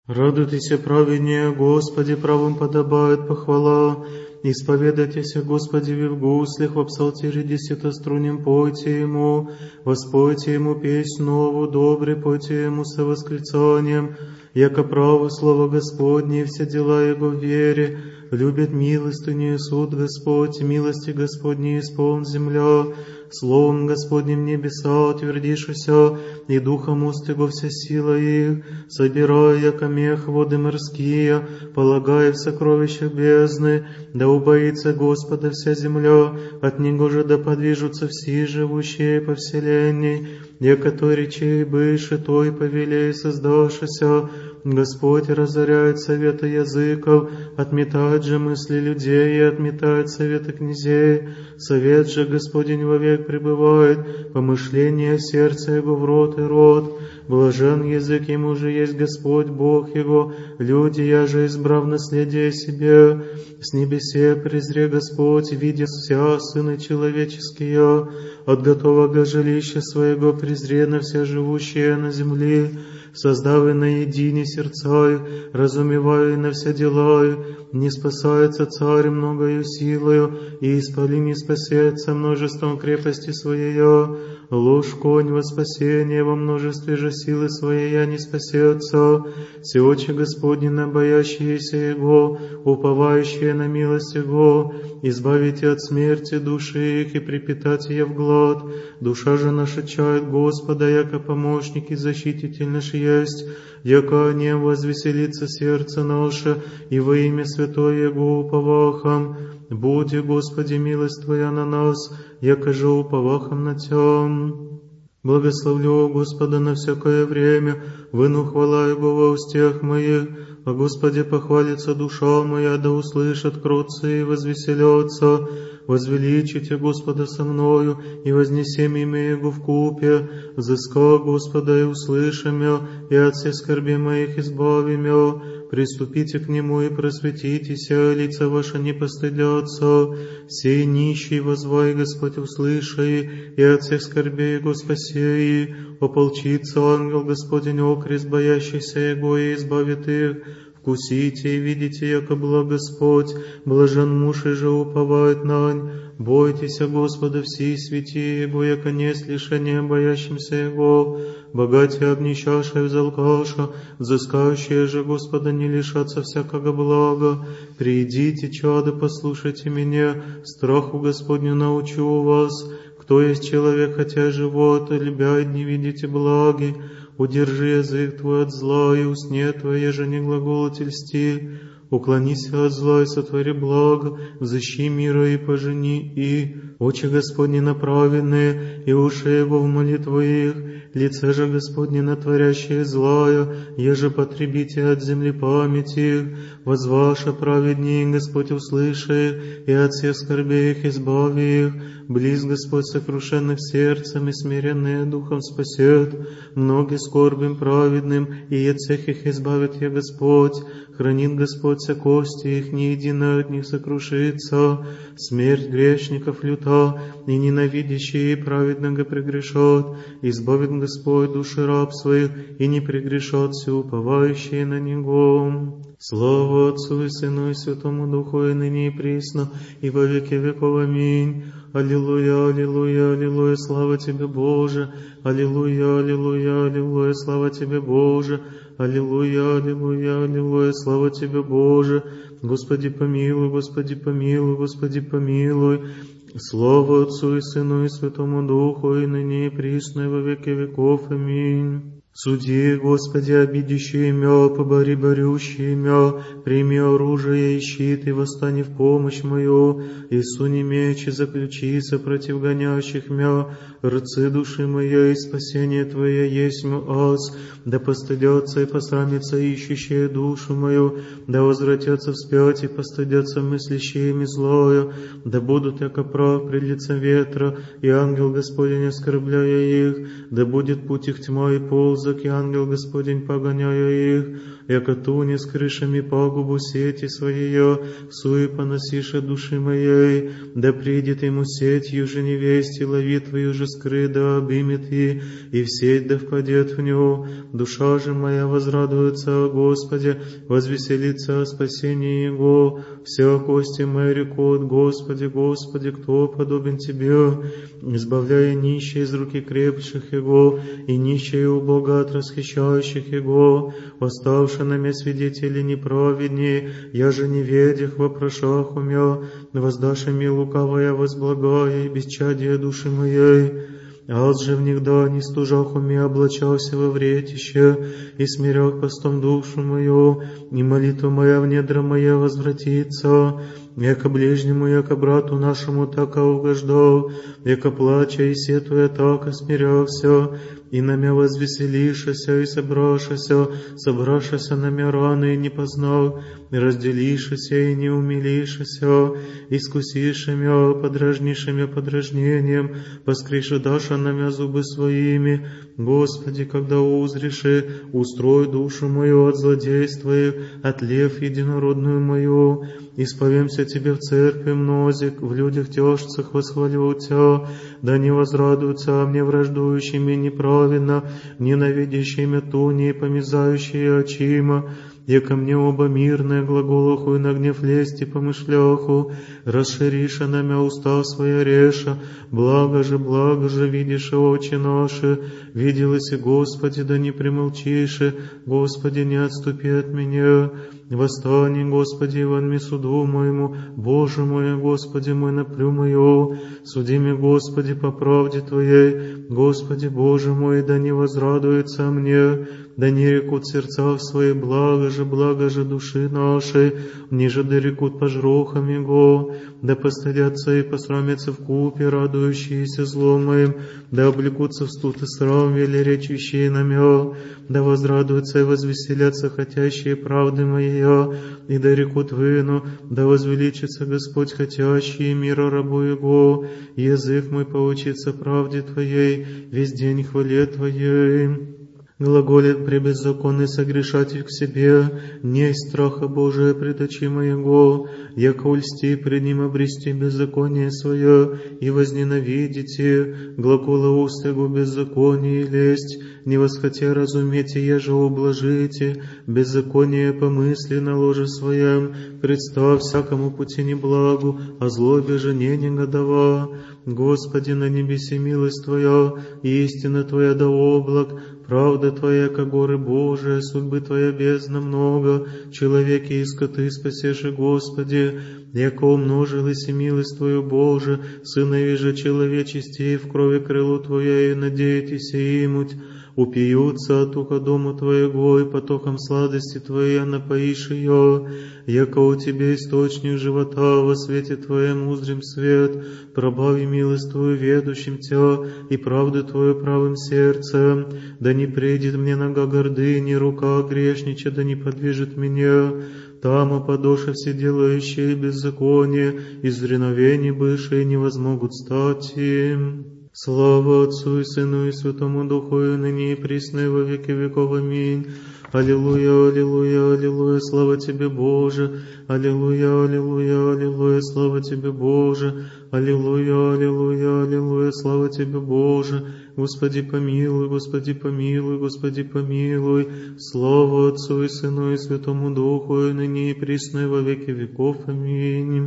Радуйтесь, праведнее, Господи, правым подобает похвала. Исповедайтесь, Господи, в гуслях, во псалтире десятострунем пойте Ему, воспойте Ему песнь новую, добре пойте Ему со восклицанием, яко право слово Господне, и все дела Его в вере. Любит милостыню и суд Господь, милости Господней исполн земля. Словом Господним небеса утвердишися, и духом уст Его вся сила их. Собирая, яко мех, воды морские, полагая в сокровищах бездны, да убоится Господа вся земля, от Него же да подвижутся все живущие по вселенной, яко той речей быше, той повелей создавшися. Господь разоряет советы языков, отметает же мысли людей и отметает советы князей. Совет же Господень вовек пребывает, помышление сердца Его в рот и рот. Блажен язык Ему же есть Господь Бог Его, люди, я же избрав наследие себе. С небесе презре Господь, видя вся сыны человеческие, от готового жилища своего презре на все живущие на земле. Создавы на едине сердца их, разумевая на все дела их, не спасается царь многою силою, и испали не спасется множеством крепости своей. Ложь конь во спасение, во множестве же силы своей не спасется. Все очи Господни на боящиеся Его, уповающие на милость Его, избавите от смерти души их и припитайте ее в глад. Душа же наша чает Господа, яко помощник и защититель наш есть, яко о нем возвеселится сердце наше, и во имя святое Его уповахом. Буди, Господи, милость Твоя на нас, яко же уповахом на Тем. Благословлю Господа на всякое время, выну хвала Его во устях моих. О Господе похвалится душа моя, да услышат кротцы и возвеселятся. Возвеличите Господа со мною, и вознесем имя Его вкупе. Взыска Господа и услышим я, и от всех скорби моих избавим я. Приступите к Нему и просветитесь, а лица ваши не постыдятся. Сей нищий возвай, Господь услышай, и от всех скорбей Его спаси. Ополчится ангел Господень окрест боящихся Его, и избавит их. Вкусите и видите, яко благ Господь, блажен муж и же уповает нань. Бойтесь Господа все святи Его, яко несть лишения боящимся Его. Богатые обнищавшие взалкаша, взыскающие же Господа не лишатся всякого блага. Придите, чада, послушайте меня, страху Господню научу вас. Кто есть человек, хотя живота, любя и не видите благи? Удержи язык твой от зла, и усне твое же не глаголоти льсти. Уклонись от зла и сотвори благо, взыщи мира и пожени, и очи Господни направленные, и уши Его в молитву их, лице же Господне на творящее злая, еже потребите от земли памяти их, возваша праведней, Господь услыши, и от всех скорбей их избави их. Близ Господь сокрушенных сердцем и смиренные духом спасет. Многие скорбим праведным, и от всех их избавит я Господь. Хранит Господь все кости их, ни едино от них сокрушится. Смерть грешников люта, и ненавидящие праведного прегрешат. Избавит Господь души раб своих, и не прегрешат все уповающие на Него. Слава Отцу и Сыну и Святому Духу, и ныне и присно, и во веки веков. Аминь. Аллилуйя, аллилуйя, аллилуйя, слава Тебе, Боже. Аллилуйя, аллилуйя, аллилуйя, слава Тебе, Боже. Аллилуйя, аллилуйя, аллилуйя, слава Тебе, Боже. Господи помилуй, Господи помилуй, Господи помилуй. Слава Отцу и Сыну и Святому Духу, и ныне и присно, и во веки веков. Аминь. Суди, Господи, обидящие мя, побори борющие мя, прими оружие и щит, и восстань в помощь мою, и суни меч, и заключися против гонящих мя, рцы души моей, и спасение Твое есть аз, да постыдятся и посрамятся ищущие душу мою, да возвратятся вспять и постыдятся мыслящими злое, да будут яко прах пред лицем ветра, и ангел Господень оскорбляя их, да будет путь их тьма и полза, отзак, и ангел Господень погоняя их, яко туне с крышами пагубу сети своею, суе поносише души моей, да придет ему сетью же невесте, лови твою же скры, да обимет и в сеть да впадет в нее. Душа же моя возрадуется о Господе, возвеселится о спасении Его. Все кости мои рекут: Господи, Господи, кто подобен Тебе, избавляя нищие из руки крепших Его, и нищие у Бога от расхищающих Его. Восставши на меня свидетели неправеднее, я же не ведях вопрошах умя, воздашь ми лукавая возблагая и бесчадие души моей. Аз же в них да не стужах уме облачался во вретище, и смирях постом душу мою, и молитва моя в недра моя возвратится, яко ближнему, яко брату нашему така угождал, яко плача и сетуя така смирявся, и на мя возвеселишася, и собрашася на мя раны, и не познал, и разделишася, и не умилишася, искусиша мя, подражниша мя подражнением, поскриша даша на мя зубы своими. Господи, когда узриши, устрой душу мою от злодейства их, от лев единородную мою, исповемся Тебе в церкви мнозик, в людях тяжцах восхвалю Тебя, да не возрадуются мне враждующими неправедно, ненавидящими туни и помязающие очима, яко мне оба мирные глаголоху и на гнев лести помышляху, расшириша на мя уста своя реша, благо же, видишь очи наши, виделось и Господи, да не примолчиши, Господи, не отступи от меня. Восстань, Господи, вон ми суду моему, Боже мой, Господи мой, наплю мою, суди ми, Господи, по правде Твоей, Господи, Боже мой, да не возрадуется мне, да не рекут сердца в свои, благо же души нашей, ниже да рекут пожрохам Его, да постыдятся и посрамятся в купе, радующиеся злом моим, да облекутся в студ и срам, велеречащие на мя, да возрадуются и возвеселятся хотящие правды моей, и да рекут вину, да возвеличится Господь хотящий мира рабу Его, язык мой поучится правде Твоей, весь день хвале Твоей. Глаголит пребеззаконный согрешатель к себе, несть страха Божия пред очи моего, яко ульсти пред ним обрести беззаконие свое, и возненавидите глагола уст его беззаконие и лесть, не восхотя разумейте, еже ублажите, беззаконие помысли на ложе своем, представ всякому пути неблагу, а злобе же не негодова. Господи, на небесе милость Твоя, и истина Твоя до облак, правда Твоя, ко горы Божия, судьбы Твоя бездна много, человеки и скоты спасеши, Господи, яко умножилась и милость Твою, Боже, сынови же человечести, в крови крылу Твоей надеетесь и имуть, упьются от уха дому Твоего, и потоком сладости Твоей напоишь ее, яко у Тебе источник живота, во свете Твоем узрим свет, пробави милость Твою ведущим Тя, и правду Твою правым сердцем, да не придет мне нога гордыни, рука грешнича, да не подвижет меня, там опадоша все делающие беззаконие, из реновений бывшие не возмогут стать им. Слава Отцу и Сыну и Святому Духу, и ныне и присно и во веки веков. Аминь. Аллилуйя, аллилуйя, аллилуйя, слава Тебе, Боже. Аллилуйя, аллилуйя, аллилуйя, слава Тебе, Боже. Аллилуйя, аллилуйя, аллилуйя, слава Тебе, Боже. Господи помилуй, Господи помилуй, Господи помилуй. Слава Отцу и Сыну и Святому Духу, и ныне и присно и во веки веков. Аминь.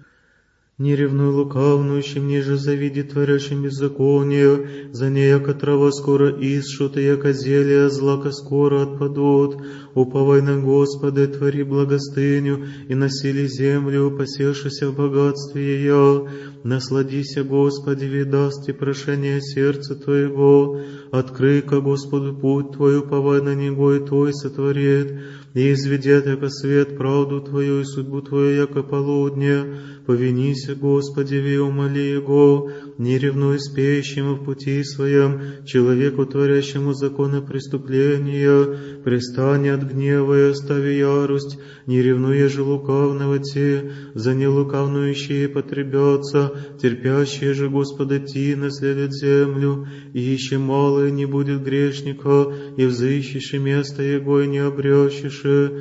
Не ревнуй лукавнующим, ниже завиди творящим беззаконие, за ней, яко трава скоро исшут, и яко зелья злака скоро отпадут. Уповай на Господа, твори благостыню, и насили землю, посевшися в богатстве ее. Насладися, Господи, видаст и прошение сердца Твоего. Открый ко Господу путь Твой, уповай на Него, и Твой сотворит. И изведет, яко свет, правду Твою, и судьбу Твою, яко полудня. Повинися, Господи, и умоли Его, не ревнуй спеющему в пути своем, человеку, творящему законы преступления, пристань от гнева и остави ярость, не ревнуя же лукавного те, за нелукавнующие потребятся, терпящие же Господа ти наследят землю, и ищи малое не будет грешника, и взыщешь место его и не обрящешь,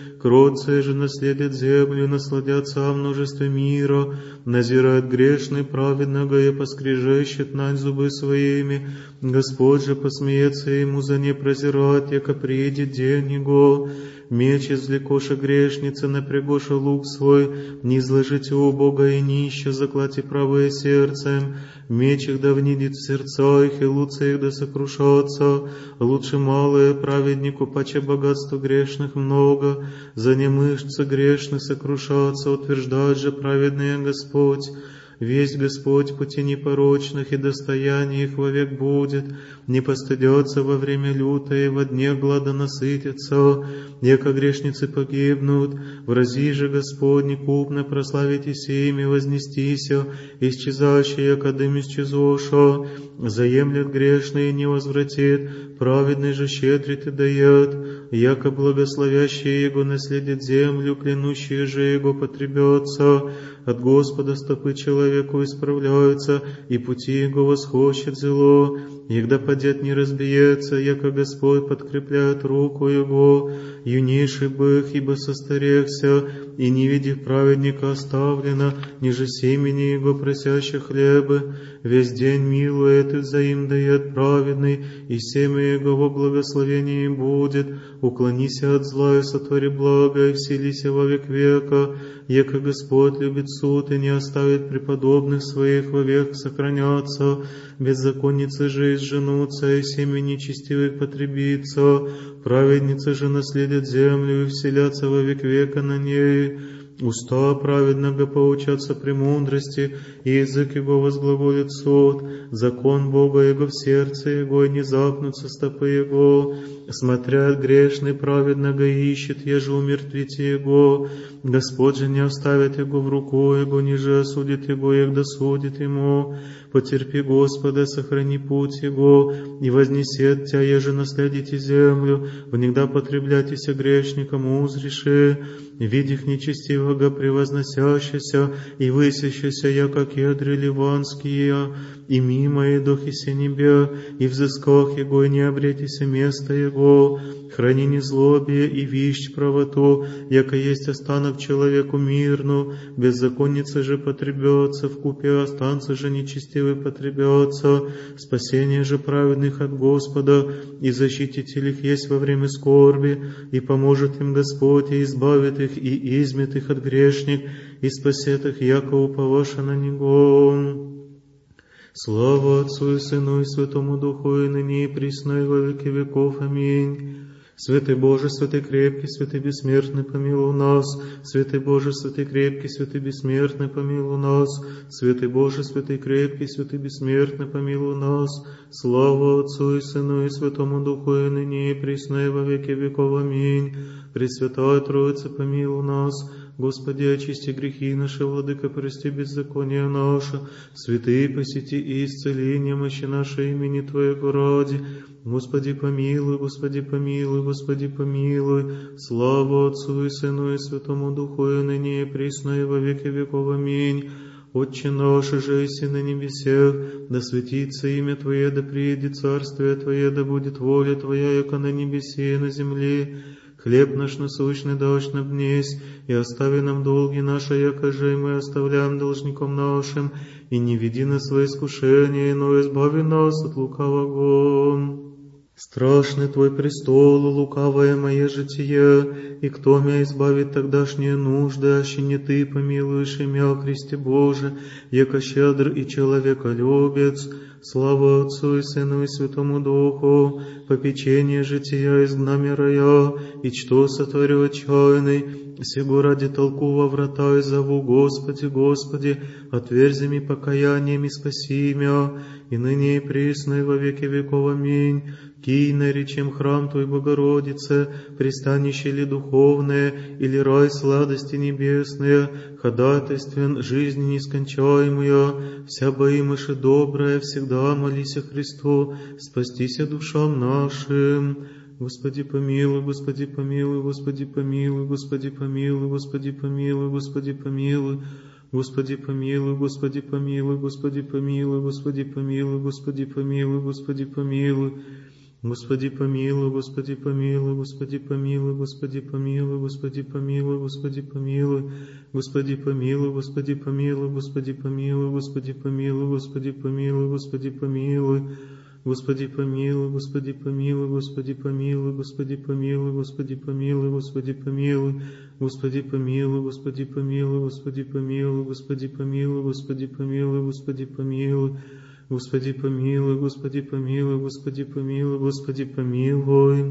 кротцы же наследят землю, насладятся о множестве мира, назирает грешный праведного и поскрежещет нань зубы своими, Господь же посмеется ему за не прозирать, яко приедет день его. Меч извлекоша грешница, напрягоша лук свой, не изложите у Бога и нища, заклати правое сердцем, меч их да внидит в сердца их, и луцы их да сокрушатся, лучше малое праведнику, паче богатства грешных много, за не мышцы грешных сокрушаться, утверждает же праведный Господь. Весь Господь пути непорочных, и достояние их вовек будет, не постыдется во время лютое, и во дне глада насытится, яко грешницы погибнут. Врази же Господь купно прославитесь имя, вознестися, исчезающее, яко дым исчезоша, заемлет грешный и не возвратит, праведный же щедрит и дает, яко благословящие его наследит землю, клянущие же его потребятся. От Господа стопы человеку исправляются, и пути его восхочет зело, егда падет не разбиется, яко Господь подкрепляет руку его, юнейший бых, ибо состарехся, и не видев праведника оставлено, ниже семени его просящих хлебы, весь день милует и взаим дает праведный, и семя его во благословении будет, уклонися от зла и сотвори благо, и вселися во век века, яко Господь любит суд и не оставит преподобных своих вовек сохраняться, беззаконницы же изженутся, и семя нечестивых потребится, праведницы же наследят землю и вселятся во век века на ней. Уста праведного поучатся премудрости, и язык его возглаголит суд, закон Бога его в сердце его, и не запнутся стопы его. Смотрят грешный праведного и ищет, еже умертвите его. Господь же не оставит его в руку его, ниже осудит его, егда судит ему. Потерпи Господа, сохрани путь его, и вознесет тебя, еже наследите землю, внегда потребляйтеся грешникам узреши, видих нечестивого превозносящийся и высящийся, яко кедры ливанские, и мимо и духи се небе, и взысках его, и не обретися место его, храни незлобие и вищ правоту, яко есть останок человеку мирну, беззаконница же потребется, вкупе останцы же нечестивый потребется, спасение же праведных от Господа, и защититель их есть во время скорби, и поможет им Господь, и избавит их, и измет их от грешник, и спасет их, яко уповаша на Него. Слава Отцу и Сыну и Святому Духу, и ныне и присно, и во веки веков. Аминь. Святый Боже, святый крепкий, святый бессмертный, помилуй нас. Святый Боже, святый крепкий, святый бессмертный, помилуй нас. Святый Боже, святый крепкий, святый бессмертный, помилуй нас. Слава Отцу и Сыну и Святому Духу, и ныне и присно, и во веки веков. Аминь. Пресвятая Троица, помилуй нас. Господи, очисти грехи наши, Владыка, прости беззаконие наше. Святые, посети и исцели немощи наши имени Твоего ради. Господи, помилуй, Господи, помилуй, Господи, помилуй. Слава Отцу и Сыну и Святому Духу, и ныне и присно, и во веки веков. Аминь. Отче наш, же еси на небесех, да светится имя Твое, да приедет царствие Твое, да будет воля Твоя, яко на небесе и на земле. Хлеб наш насущный дашь нам днесь, и остави нам долги наши, яко же и мы оставляем должникам нашим, и не веди нас во искушение, но избави нас от лукавого. Страшный Твой престол, лукавое мое житие, и кто меня избавит тогдашние нужды, аще не Ты помилуешь имя о Христе Боже, яко щедр и человеколюбец. Слава Отцу и Сыну и Святому Духу, попечение жития изгна рая, и что сотворю отчаянный, Сего ради толку во врата и зову: Господи, Господи, отверзи ми покаянием и спаси мя, и ныне и присно и во веки веков. Аминь. Кий наречем храм Твой, Богородице, пристанище ли духовное, или рай сладости небесные, ходатайствен жизни нескончаемая, вся боимыша добрая, всегда молися Христу, спастися душам нашим. Господи помилуй, Господи помилуй, Господи помилуй, Господи помилуй, Господи помилуй, Господи помилуй. Господи помилуй, Господи помилуй, Господи помилуй, Господи помилуй, Господи помилуй, Господи помилуй. Господи помилуй, Господи помилуй, Господи помилуй, Господи помилуй, Господи помилуй, Господи помилуй, Господи помилуй, Господи помилуй, Господи помилуй, Господи помилуй, Господи помилуй, Господи помилуй. Господи помилуй, Господи помилуй, Господи помилуй, Господи помилуй, Господи помилуй, Господи помилуй, Господи помилуй, Господи помилуй, Господи помилуй, Господи помилуй, Господи помилуй, Господи помилуй, Господи помилуй, Господи помилуй, Господи помилуй, Господи помилуй.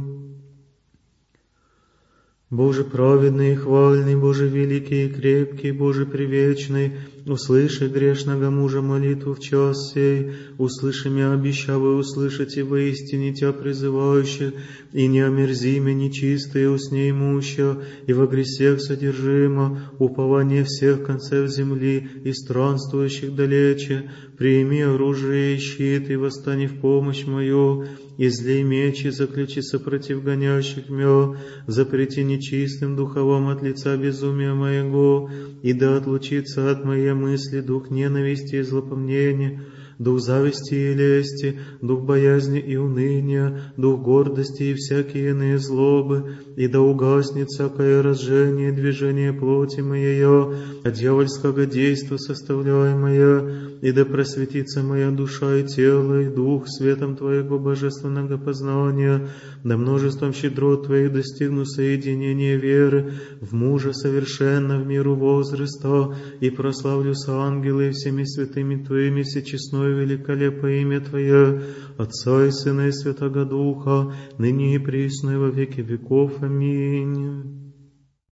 Боже праведный и хвальный, Боже великий и крепкий, Боже привечный, услыши грешного мужа молитву в час сей, услыши меня, обещавай услышать и воистине Тя призывающих, и не омерзи меня нечистые усне имуща, и во гресех содержимо, упование всех концев земли и странствующих далече, прими оружие и щит, и восстань в помощь мою, и злей меч, и заключи сопротив гонящих мя, запрети нечистым духовам от лица безумия моего, и да отлучится от моей мысли дух ненависти и злопомнения, дух зависти и лести, дух боязни и уныния, дух гордости и всякие иные злобы, и да угаснет всякое разжение и движение плоти моей, от дьявольского действа составляемое, и да просветится моя душа и тело, и дух светом Твоего божественного познания, да множеством щедрот Твоих достигну соединения веры в мужа совершенно в миру возраста, и прославлю с ангелы и всеми святыми Твоими всечестное великолепное имя Твое, Отца и Сына и Святого Духа, ныне и присно и во веки веков. Аминь.